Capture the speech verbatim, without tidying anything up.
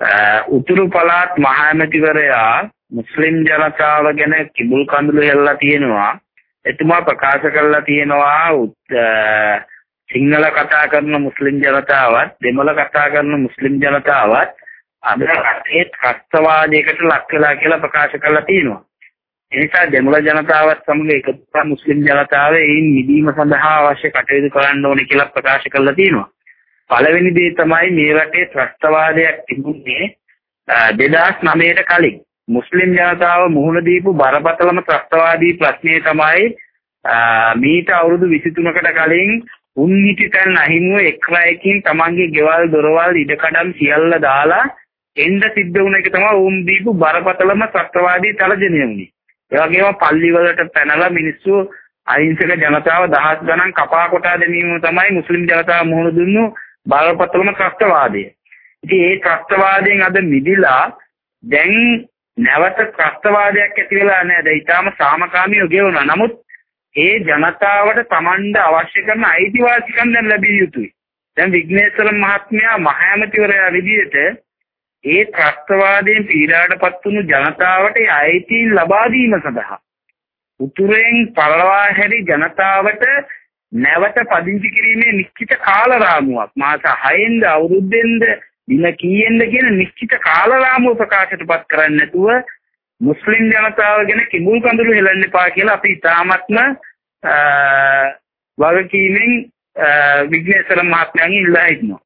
උතුරු පළාත් මහ ඇමතිවරයා මුස්ලිම් ජනතාව ගැන කිඹුල් කඳුළු හෙල්ලලා තියෙනවා. එතුමා ප්‍රකාශ කරලා තියෙනවා සිංහල කතා කරන මුස්ලිම් ජනතාවත් දෙමළ කතා කරන මුස්ලිම් ජනතාවත් අද රටේ ත්‍රස්තවාදයකට ලක් වෙලා කියලා ප්‍රකාශ කරලා තියෙනවා. ඒ නිසා දෙමළ ජනතාවත් සමග එකතු වෙලා මුස්ලිම් ජනතාව එයින් මිදීම සඳහා අවශ්‍ය කටයුතු කරන්න ඕනේ කියලා ප්‍රකාශ කරලා තියෙනවා. පළවෙනි දේ තමයි මේ රටේ ත්‍රස්තවාදයක් තිබුණේ දෙදාස් නවයට කලින්. මුස්ලිම් ජනතාව මුහුණ දීපු බරපතලම ත්‍රස්තවාදී ප්‍රශ්නය තමයි මීට අවුරුදු විසි තුනකට කලින් උන් හිටිතන් අහිමුව එක් රැයකින් තමන්ගේ ගෙවල් දොරවල් ඉඩකඩම් සියල්ල දාලා එන්න සිද්ධ වුණ එක තමයි උන් දීපු බරපතලම ත්‍රස්තවාදී තර්ජනය වුණේ. ඒ වගේම පල්ලිවලට පැනලා මිනිස්සු අහිංසක ජනතාව දහස් ගණන් කපා කොටා දැමීම තමයි මුස්ලිම් ජනතාව මුහුණ දුන්නු බරපතලම ත්‍රස්තවාදය. ඉතින් ඒ ත්‍රස්තවාදයෙන් අද මිදිලා දැන් නැවත ත්‍රස්තවාදයක් ඇති වෙලා නැහැ. දැන් ඊටාම සාමකාමීව ගෙවුණා. නමුත් ඒ ජනතාවට Tamanda අවශ්‍ය කරන අයිතිවාසිකම් දැන් ලැබිය යුතුයි. දැන් විග්නේශ්වර මහත්මයා මහ ඇමතිවරයා විදිහට ඒ ත්‍රස්තවාදයෙන් පීඩාවටපත් වුණු ජනතාවට අයිතීන් ලබා දීම සඳහා උතුරෙන් පළවා හැරි ජනතාවට නැවත පදිංචි කිරීමේ නිශ්චිත කාල රාමුවක් මාස හයෙන්ද අවුරුද්දෙන්ද දින කීයෙන්ද කියන නිශ්චිත කාල රාමුව ප්‍රකාශයටපත් කරන්නේ නැතුව මුස්ලිම් ජනතාව ගැන කිඹුල් කඳුළු හෙලන්න එපා කියලා අපි ඉතාමත්ම වගකීමෙන් විග්නේශ්වර මහත්මයාගෙන් ඉල්ලා හිටිනවා.